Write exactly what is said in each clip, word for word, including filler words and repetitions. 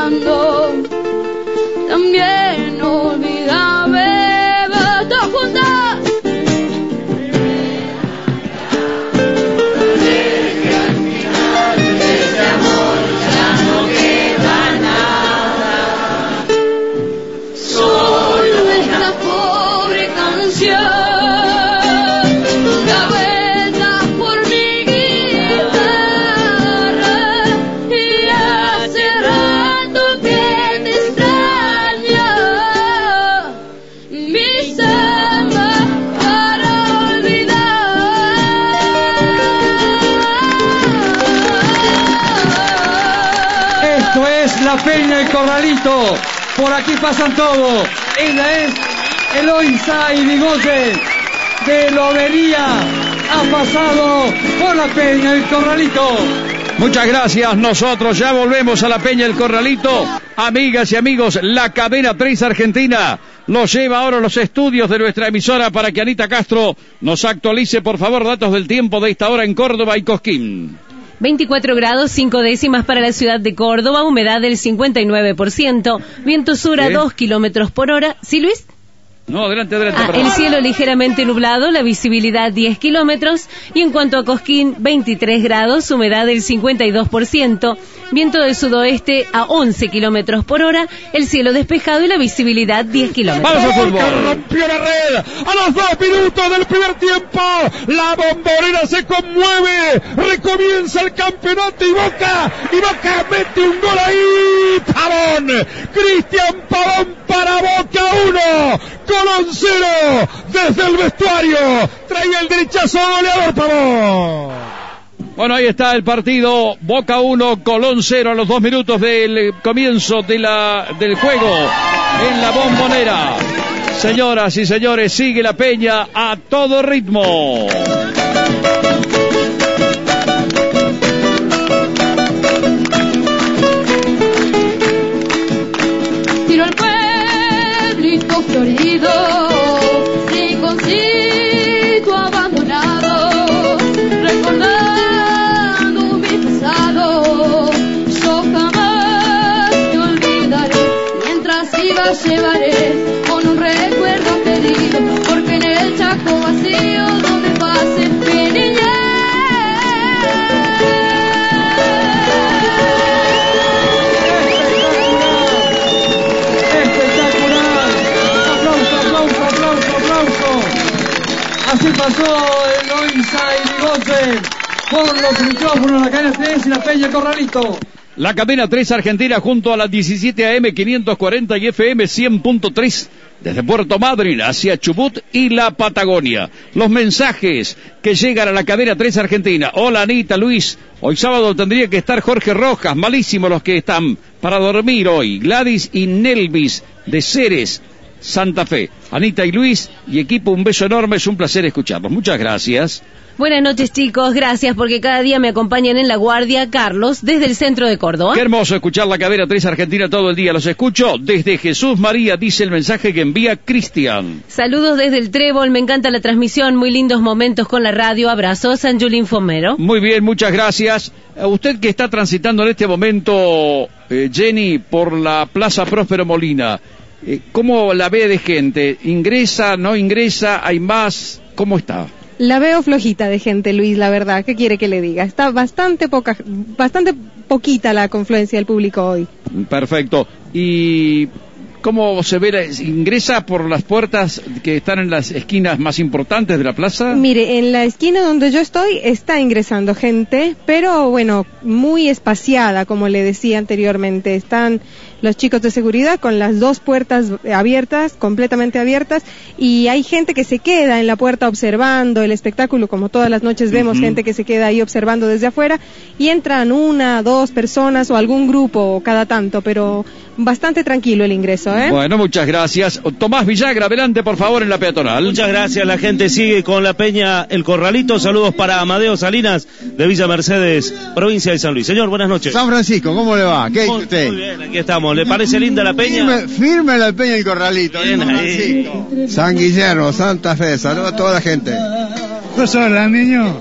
llorando. También olvídame, todos juntos. La Peña El Corralito, por aquí pasan todos. Ella es Eloísa y Bigote de Lobería. Ha pasado por La Peña El Corralito. Muchas gracias, nosotros ya volvemos a La Peña El Corralito. Amigas y amigos, la cadena tres Argentina los lleva ahora a los estudios de nuestra emisora para que Anita Castro nos actualice, por favor, datos del tiempo de esta hora en Córdoba y Cosquín. veinticuatro grados, cinco décimas para la ciudad de Córdoba, humedad del cincuenta y nueve por ciento, viento sur a dos kilómetros por hora. ¿Sí, Luis? No, adelante, adelante. Ah, el cielo ligeramente nublado, la visibilidad diez kilómetros, y en cuanto a Cosquín, veintitrés grados, humedad del cincuenta y dos por ciento, viento del sudoeste a once kilómetros por hora, el cielo despejado y la visibilidad diez kilómetros. ¡Vamos al fútbol! Rompió la red a los dos minutos del primer tiempo. La Bombonera se conmueve. Recomienza el campeonato y Boca. Y Boca mete un gol ahí. Pavón. Cristian Pavón para Boca uno. Colón cero. Desde el vestuario. Trae el derechazo goleador Pavón. Bueno, ahí está el partido, Boca uno, Colón cero a los dos minutos del comienzo de la, del juego en la Bombonera. Señoras y señores, sigue la Peña a todo ritmo. Tiro al pueblito florido, rinconcito abandonado, recordando mi pasado, yo jamás te olvidaré, mientras viva llevaré con un recuerdo querido, porque en el Chaco vacío donde pase mi niñez. Así pasó Eloísa y Bigote por los micrófonos, la cadena tres y La Peña El Corralito. La cadena tres Argentina junto a las diecisiete A M quinientos cuarenta y F M cien punto tres desde Puerto Madryn hacia Chubut y la Patagonia. Los mensajes que llegan a la cadena tres Argentina. Hola Anita, Luis, hoy sábado tendría que estar Jorge Rojas, malísimos los que están para dormir hoy. Gladys y Nelvis de Ceres, Santa Fe. Anita y Luis y equipo, un beso enorme, es un placer escucharlos. Muchas gracias. Buenas noches, chicos, gracias porque cada día me acompañan en La Guardia. Carlos, desde el centro de Córdoba. Qué hermoso escuchar la cadena tres Argentina todo el día. Los escucho desde Jesús María, dice el mensaje que envía Cristian. Saludos desde el Trébol, me encanta la transmisión, muy lindos momentos con la radio. Abrazos, San Julín Fomero. Muy bien, muchas gracias. Usted que está transitando en este momento, eh, Jenny, por la Plaza Próspero Molina, eh, ¿cómo la ve de gente? ¿Ingresa, no ingresa? ¿Hay más? ¿Cómo está? La veo flojita de gente, Luis, la verdad. ¿Qué quiere que le diga? Está bastante poca, bastante poquita la confluencia del público hoy. Perfecto. ¿Y cómo se ve? ¿Ingresa por las puertas que están en las esquinas más importantes de la plaza? Mire, en la esquina donde yo estoy está ingresando gente, pero bueno, muy espaciada, como le decía anteriormente. Están los chicos de seguridad con las dos puertas abiertas, completamente abiertas, y hay gente que se queda en la puerta observando el espectáculo, como todas las noches vemos, uh-huh. gente que se queda ahí observando desde afuera, y entran una, dos personas o algún grupo cada tanto, pero bastante tranquilo el ingreso, ¿eh? Bueno, muchas gracias. Tomás Villagra, adelante por favor en la peatonal. Muchas gracias, la gente sigue con la Peña El Corralito. Saludos para Amadeo Salinas de Villa Mercedes, provincia de San Luis. Señor, buenas noches. San Francisco, ¿cómo le va? ¿Qué dice usted? Muy bien, aquí estamos. ¿Le parece linda la Peña? Firme, firme la Peña El Corralito. Bien, San Francisco. San Guillermo, Santa Fe, saludos a toda la gente. ¿No sos Orlandinho?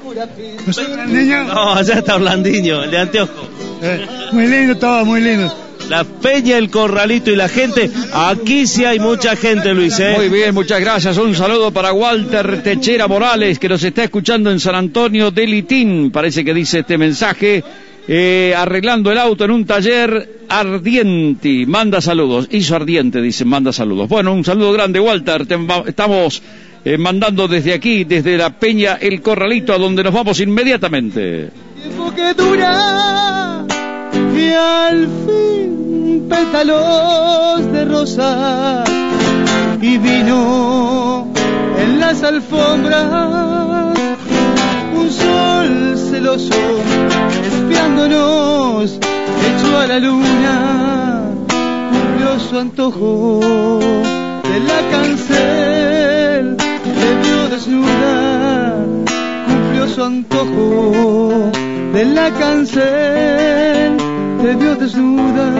¿No sos Orlandinho? No, allá está Orlandinho, el de anteojo. Eh, muy lindo todo, muy lindo. La Peña, el Corralito y la gente. Aquí sí hay mucha gente, Luis, ¿eh? Muy bien, muchas gracias. Un saludo para Walter Techera Morales, que nos está escuchando en San Antonio de Litín. Parece que dice este mensaje. Eh, arreglando el auto en un taller ardiente. Manda saludos. Hizo ardiente, dice, manda saludos. Bueno, un saludo grande, Walter. Te, estamos eh, mandando desde aquí, desde la Peña El Corralito, a donde nos vamos inmediatamente. Tiempo que dura y al fin pétalos de rosa y vino en las alfombras un sol celoso espiándonos, hecho a la luna, cumplió su antojo de la cancel, le vio desnuda, cumplió su antojo de la cancel, te vio desnuda.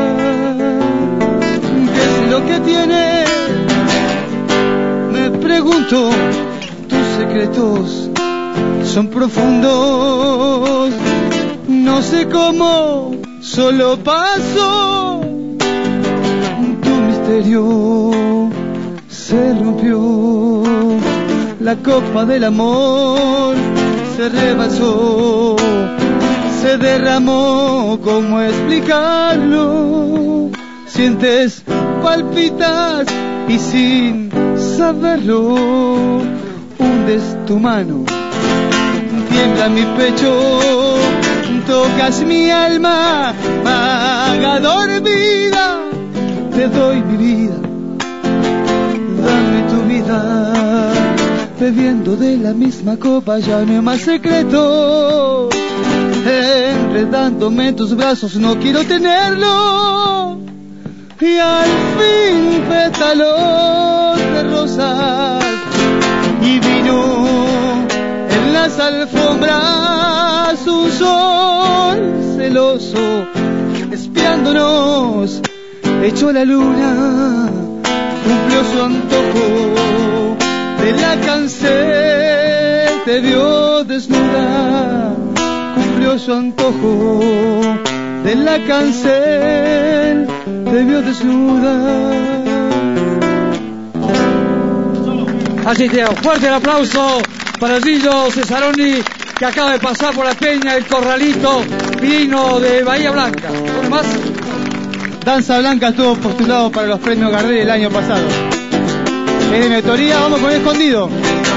¿Qué es lo que tiene? Me pregunto, tus secretos son profundos, no sé cómo, solo paso, tu misterio se rompió, la copa del amor se rebasó, se derramó, ¿cómo explicarlo? Sientes, palpitas y sin saberlo, hundes tu mano, tiembla mi pecho, tocas mi alma, vaga dormida, te doy mi vida, dame tu vida, bebiendo de la misma copa ya no hay más secretos, enredándome en tus brazos no quiero tenerlo, y al fin pétalos de rosas y vino en las alfombras un sol celoso espiándonos, echó la luna, cumplió su antojo de la cancel, te vio desnuda, cumplió su antojo de la cancel, te vio desnuda. Así que fuerte el aplauso para Gillo Cesaroni, que acaba de pasar por la Peña El Corralito, vino de Bahía Blanca. ¿Uno más? Danza Blanca estuvo postulado para los premios Gardel el año pasado. Es de mi autoría, vamos con Escondido.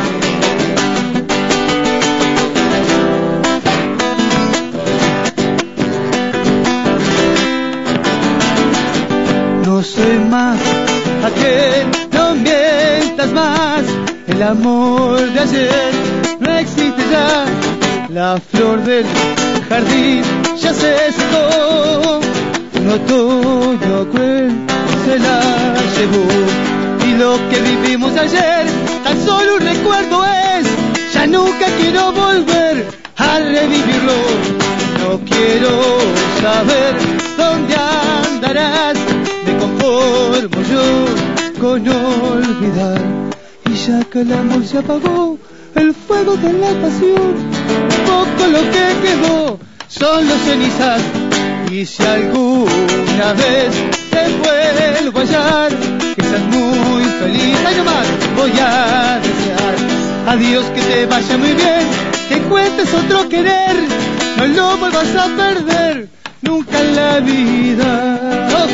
No soy más aquel, no mientas más, el amor de ayer no existe ya, la flor del jardín ya se secó, un otoño cruel se la llevó, y lo que vivimos ayer tan solo un recuerdo es, ya nunca quiero volver a revivirlo, no quiero saber dónde andarás, me conformo yo con olvidar, y ya que el amor se apagó, el fuego de la pasión, poco lo que quedó son los cenizas, y si alguna vez te vuelvo a hallar, que seas muy feliz, ay nomás, voy a desear, adiós, que te vaya muy bien, que encuentres otro querer, no lo vuelvas a perder nunca en la vida. Oh.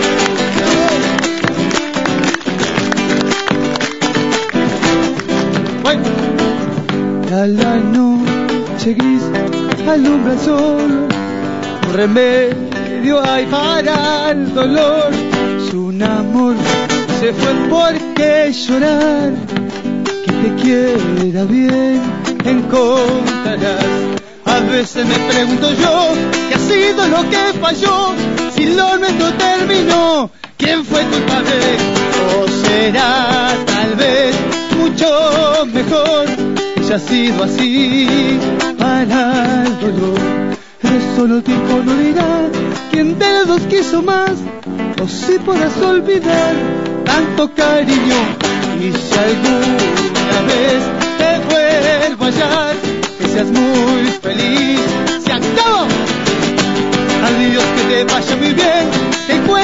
A la noche gris alumbra el sol, un remedio hay para el dolor, si un amor se fue por qué llorar, que te quiera bien encontrarás. A veces me pregunto yo, ¿qué ha sido lo que falló? Si lo nuestro terminó, ¿quién fue culpable? ¿O será tal vez mucho mejor que haya sido así para el dolor? Eso el tiempo no dirá quién de los dos quiso más, o si podrás olvidar tanto cariño, y si alguna vez te vuelvo a hallar, que seas muy feliz. Se acabó. Adiós, que te vaya muy bien, te encuentro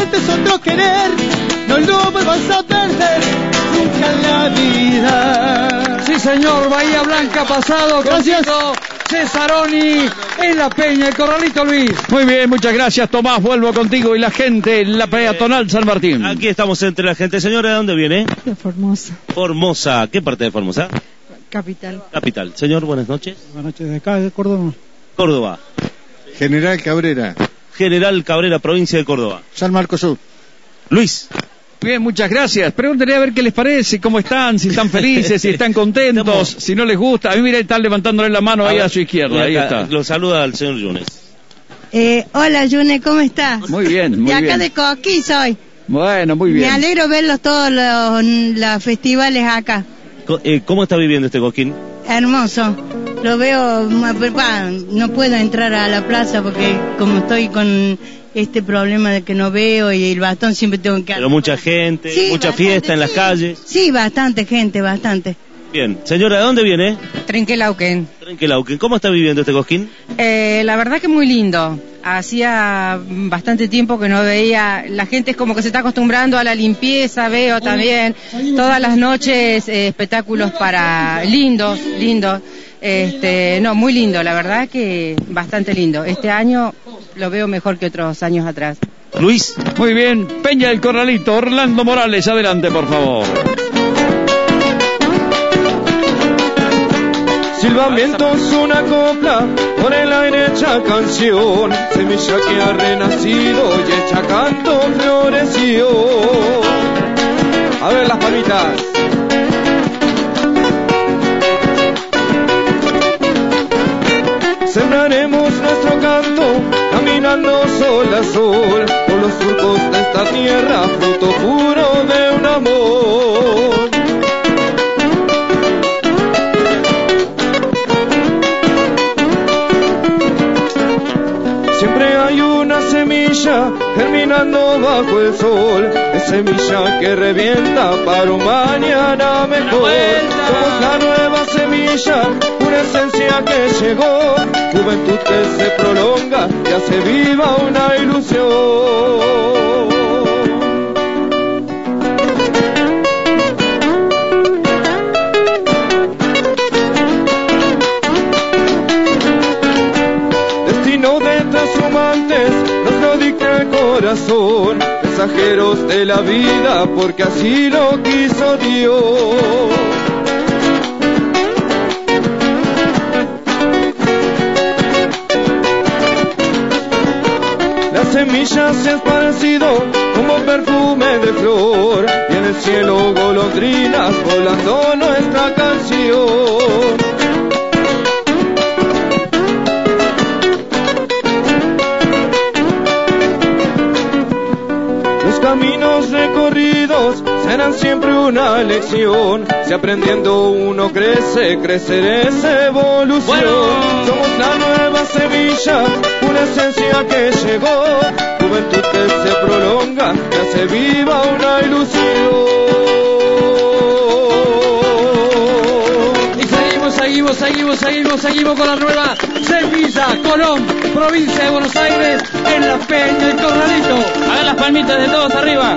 no querer, no lo vuelvas a perder nunca en la vida. Sí, señor, Bahía Blanca pasado. Gracias. Contigo, Cesaroni en la Peña, el Corralito, Luis. Muy bien, muchas gracias, Tomás. Vuelvo contigo y la gente en la peatonal San Martín. Aquí estamos entre la gente. Señora, ¿de dónde viene? De Formosa, Formosa. ¿Qué parte de Formosa? capital. Capital. Señor, buenas noches. Buenas noches, de acá de Córdoba. Córdoba. General Cabrera. General Cabrera, provincia de Córdoba. San Marcos Sur. Luis. Bien, muchas gracias. Pregúntenle a ver qué les parece, cómo están, si están felices, si están contentos, Estamos... si no les gusta. A mí, mira, están levantándole la mano a ahí ver, a su izquierda. Ahí está. Lo saluda al señor Yunes. Eh, hola, Yune, ¿cómo estás? Muy bien, muy de acá bien. de Coquí soy. Bueno, muy bien. Me alegro verlos todos los, los festivales acá. ¿Cómo está viviendo este Coquín? Hermoso. Lo veo, no puedo entrar a la plaza porque como estoy con este problema de que no veo y el bastón siempre tengo que... Pero mucha gente, sí, mucha bastante, fiesta en las sí. calles. Sí, bastante gente, bastante. Bien. Señora, ¿de dónde viene? Trenquelauquen. Trenquelauquen. ¿Cómo está viviendo este Coquín? Eh, la verdad que muy lindo. Hacía bastante tiempo que no veía, la gente es como que se está acostumbrando a la limpieza, veo también todas las noches eh, espectáculos para lindos, lindos. Este, no, muy lindo, la verdad que bastante lindo. Este año lo veo mejor que otros años atrás. Luis. Muy bien. Peña del Corralito, Orlando Morales, adelante, por favor. Silbamientos, una copla, por el aire hecha canción, semilla que ha renacido y hecha canto floreció. A ver las palmitas. Sembraremos nuestro canto, caminando sol a sol, por los surcos de esta tierra, fruto puro de un amor. Siempre hay una semilla germinando bajo el sol, es semilla que revienta para un mañana mejor. Somos la nueva semilla, una esencia que llegó, juventud que se prolonga y hace viva una ilusión. Destino de transhumantes nos lo dicta el corazón, mensajeros de la vida porque así lo quiso Dios. La semilla se ha esparcido como perfume de flor y en el cielo golondrinas volando nuestra canción. Caminos recorridos serán siempre una lección. Si aprendiendo uno crece, crecer es evolución. Bueno. Somos la nueva semilla, una esencia que llegó, juventud que se prolonga, que hace viva una ilusión. Y seguimos, seguimos, seguimos, seguimos, seguimos con la nueva semilla, Colón, provincia de Buenos Aires, en la Peña del Corralito. Hagan las palmitas de todos arriba.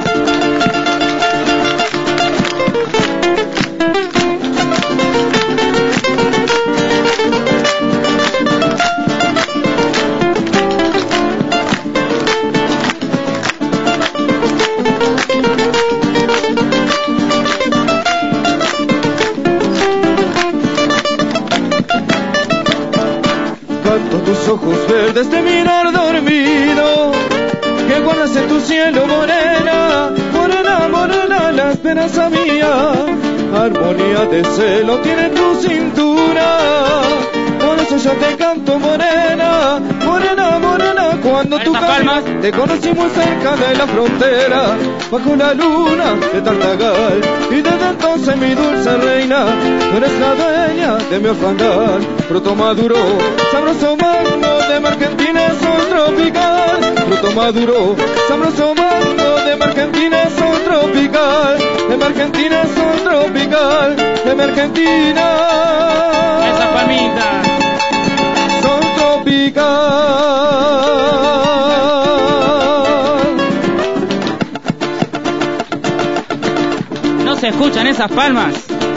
Canto tus ojos verdes de mirar dormido, que guardas en tu cielo morena, morena, morena, la esperanza mía, armonía de celo tiene tu cintura, por eso yo te canto morena, morena, morena, cuando tú caminas, te conocí muy cerca de la frontera, bajo la luna de Tartagal, y desde entonces mi dulce reina, tú eres la dueña de mi orfandad, fruto maduro, sabroso mango de mi Argentina es un tropical, fruto maduro, sabroso mango de mi Argentina es un tropical, de mi Argentina es un tropical, de mi Argentina. Esa palmita. Son tropical. no se escuchan esas palmas.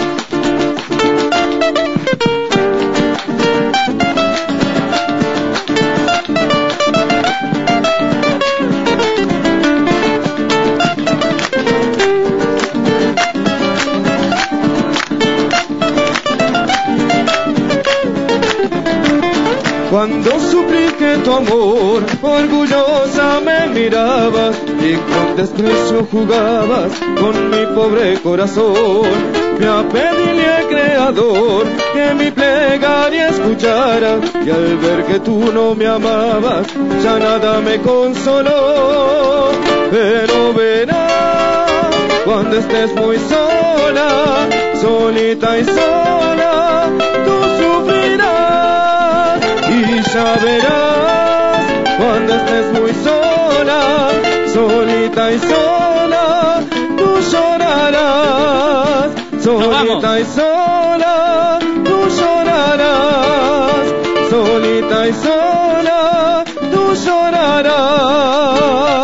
Cuando supliqué tu amor, orgullosa me mirabas y con desprecio jugabas con mi pobre corazón. Me apedíle al Creador que mi plegaria escuchara y al ver que tú no me amabas, ya nada me consoló. Pero verás, cuando estés muy sola, solita y sola, tú sufrirás. Y ya verás, cuando estés muy sola, solita y sola, tú llorarás. Solita y sola, tú llorarás. Solita y sola, tú llorarás.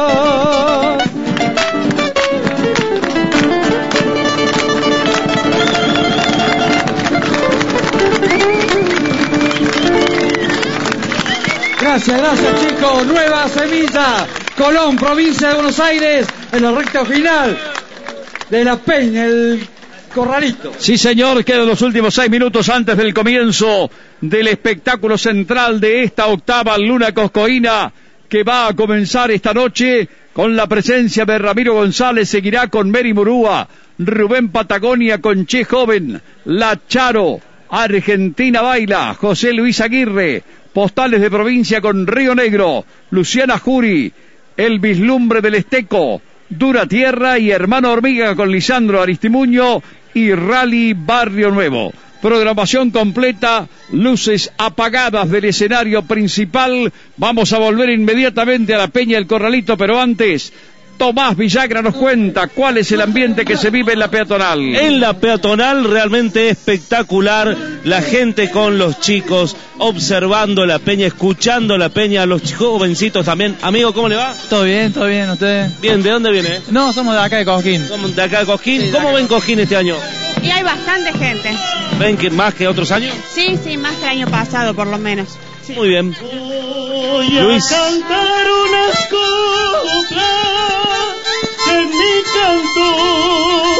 Gracias, gracias chicos. Nueva Semilla, Colón, provincia de Buenos Aires, en la recta final de la Peña, el Corralito. Sí señor, quedan los últimos seis minutos antes del comienzo del espectáculo central de esta octava Luna Coscoína, que va a comenzar esta noche con la presencia de Ramiro González. Seguirá con Mary Murúa, Rubén Patagonia con Che Joven, La Charo, Argentina Baila, José Luis Aguirre, Postales de Provincia con Río Negro, Luciana Jury, El Vislumbre del Esteco, Dura Tierra y Hermano Hormiga con Lisandro Aristimuño y Rally Barrio Nuevo. Programación completa, luces apagadas del escenario principal. Vamos a volver inmediatamente a la Peña del Corralito, pero antes, Tomás Villagra nos cuenta cuál es el ambiente que se vive en la peatonal. En la peatonal realmente espectacular, la gente con los chicos observando la peña, escuchando la peña, los jovencitos también. Amigo, ¿cómo le va? Todo bien, todo bien, ¿usted? Bien, ¿de dónde viene? No, somos de acá de Cosquín. ¿Somos de acá de Cosquín? Sí, de ¿Cómo acá. ven Cosquín este año? Y hay bastante gente. ¿Ven que más que otros años? Sí, sí, más que el año pasado por lo menos. Sí. Muy bien. Voy Luis. a cantar unas coplas en mi canto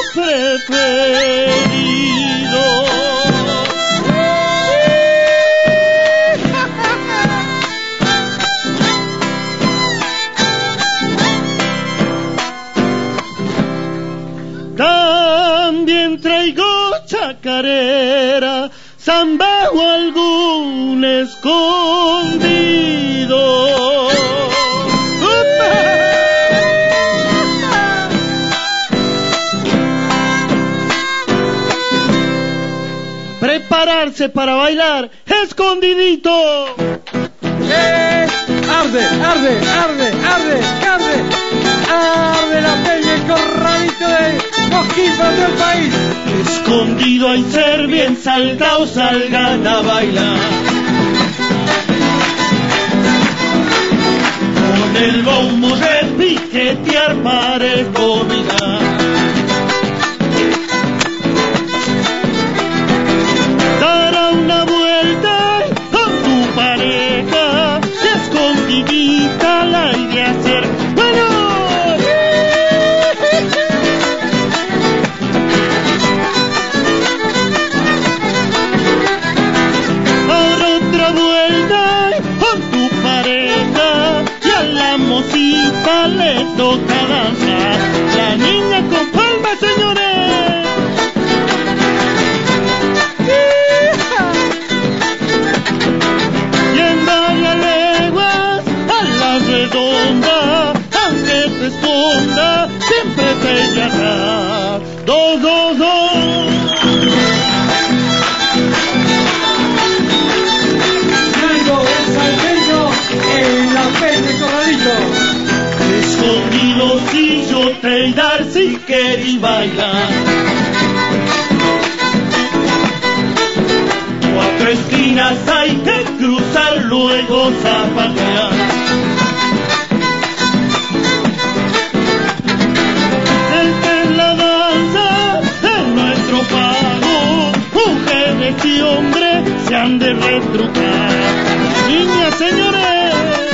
preferido. También traigo chacarera, samba o algún escondido. Prepararse para bailar escondidito. ¡Eh! ¡Arde, arde, arde, arde, arde! ¡Arde la Peña, el Corralito de Cosquín para todo el país! Escondido hay ser bien saltao, salgan a bailar. Con el bombo de piquetear para combinar. Dará una vuelta con tu pareja, escondidita la idea hacer. ¡Bueno! Ahora otra vuelta con tu pareja y a la mocita le toca danzar. La niña con palmas, señores. Y en varias leguas a la redonda, aunque te esconda, siempre te llamará. Dos, dos, dos. Algo es salteño en la Peña, el Corralito. Escondido si yo te dar si querí bailar. Cuatro esquinas hay que cruzar, luego zapatear. El que en la danza de retrucar. Niña, señores.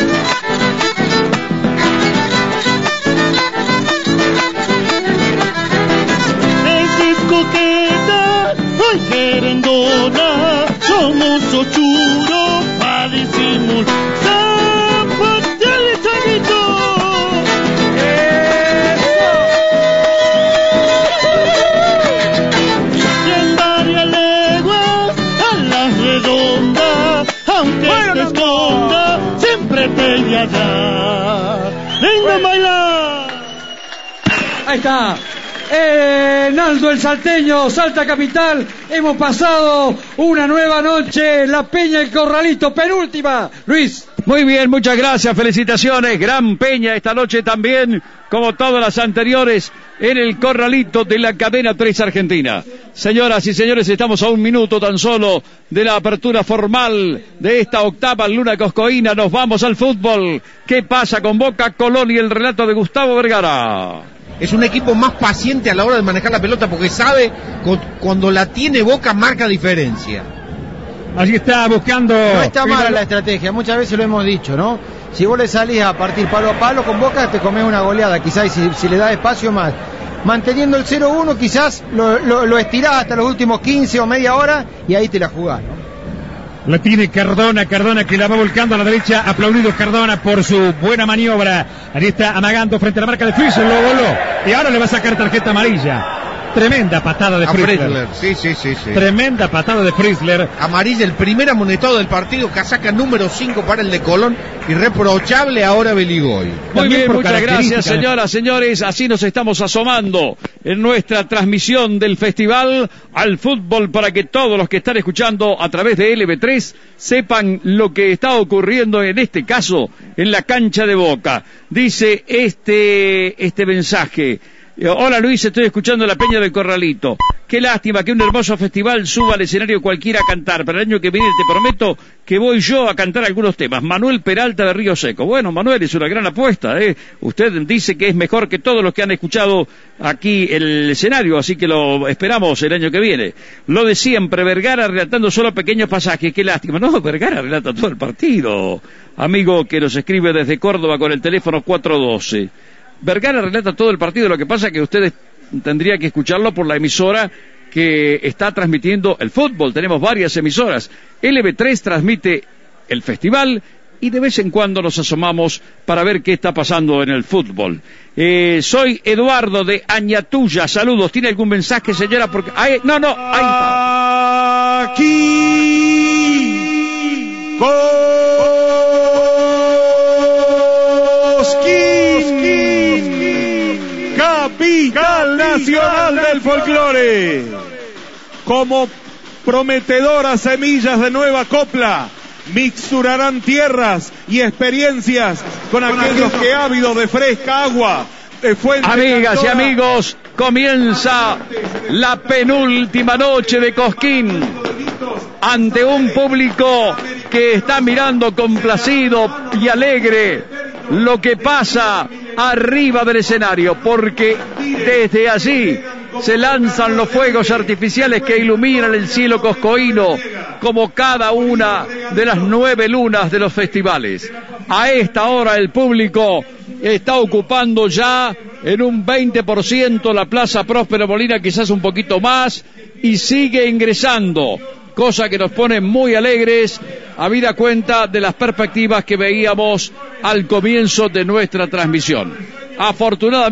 Es coqueta, ay querendona, somos ochuros pa' disimular. ¡Zapatale, chanito! Y en varias leguas a la redonda, aunque bueno, te esconda, no. Siempre te voy a dar. ¡Venga a bailar! Ahí está. Eh, Naldo el Salteño, Salta Capital, hemos pasado una nueva noche, La Peña, el Corralito, penúltima, Luis. Muy bien, muchas gracias, felicitaciones, gran peña esta noche también, como todas las anteriores, en el Corralito de la cadena tres Argentina. Señoras y señores, estamos a un minuto tan solo de la apertura formal de esta octava luna coscoína, nos vamos al fútbol. ¿Qué pasa con Boca, Colón y el relato de Gustavo Vergara? Es un equipo más paciente a la hora de manejar la pelota porque sabe cu- cuando la tiene Boca marca diferencia. Allí está buscando. No está mala la estrategia, muchas veces lo hemos dicho, ¿no? Si vos le salís a partir palo a palo con Boca te comés una goleada, quizás si, si le das espacio más. Manteniendo el cero uno quizás lo, lo, lo estirás hasta los últimos quince o media hora y ahí te la jugás, ¿no? La tiene Cardona, Cardona que la va volcando a la derecha, aplaudido Cardona por su buena maniobra. Ahí está amagando frente a la marca de Frizzle, lo voló. Y ahora le va a sacar tarjeta amarilla. Tremenda patada de Frizzler. Sí, sí, sí, sí. Tremenda patada de Frizzler. Amarilla, el primer amonestado del partido, casaca número cinco para el de Colón, irreprochable ahora Beligoy. Muy bien, muchas gracias, señoras, señores. Así nos estamos asomando en nuestra transmisión del festival al fútbol para que todos los que están escuchando a través de L B tres sepan lo que está ocurriendo en este caso en la cancha de Boca. Dice este, este mensaje. Hola Luis, estoy escuchando La Peña del Corralito. Qué lástima que un hermoso festival suba al escenario cualquiera a cantar. Para el año que viene te prometo que voy yo a cantar algunos temas. Manuel Peralta de Río Seco. Bueno, Manuel, es una gran apuesta, ¿eh? Usted dice que es mejor que todos los que han escuchado aquí el escenario, así que lo esperamos el año que viene. Lo de siempre, Vergara relatando solo pequeños pasajes. Qué lástima. No, Vergara relata todo el partido. Amigo que nos escribe desde Córdoba con el teléfono cuatro doce. Vergara relata todo el partido, lo que pasa es que ustedes tendrían que escucharlo por la emisora que está transmitiendo el fútbol. Tenemos varias emisoras. L B tres transmite el festival y de vez en cuando nos asomamos para ver qué está pasando en el fútbol. Eh, soy Eduardo de Añatuya, saludos. ¿Tiene algún mensaje, señora? Porque ahí, no, no, ahí está. Aquí Cosquín, capital nacional del folclore. Como prometedoras semillas de nueva copla, mixturarán tierras y experiencias con aquellos que ávidos de fresca agua, de fuente. Amigas cantora, y amigos, comienza la penúltima noche de Cosquín ante un público que está mirando complacido y alegre lo que pasa arriba del escenario, porque desde allí se lanzan los fuegos artificiales que iluminan el cielo coscoíno como cada una de las nueve lunas de los festivales. A esta hora el público está ocupando ya en un veinte por ciento la Plaza Próspero Molina, quizás un poquito más, y sigue ingresando, cosa que nos pone muy alegres, habida cuenta de las perspectivas que veíamos al comienzo de nuestra transmisión. Afortunadamente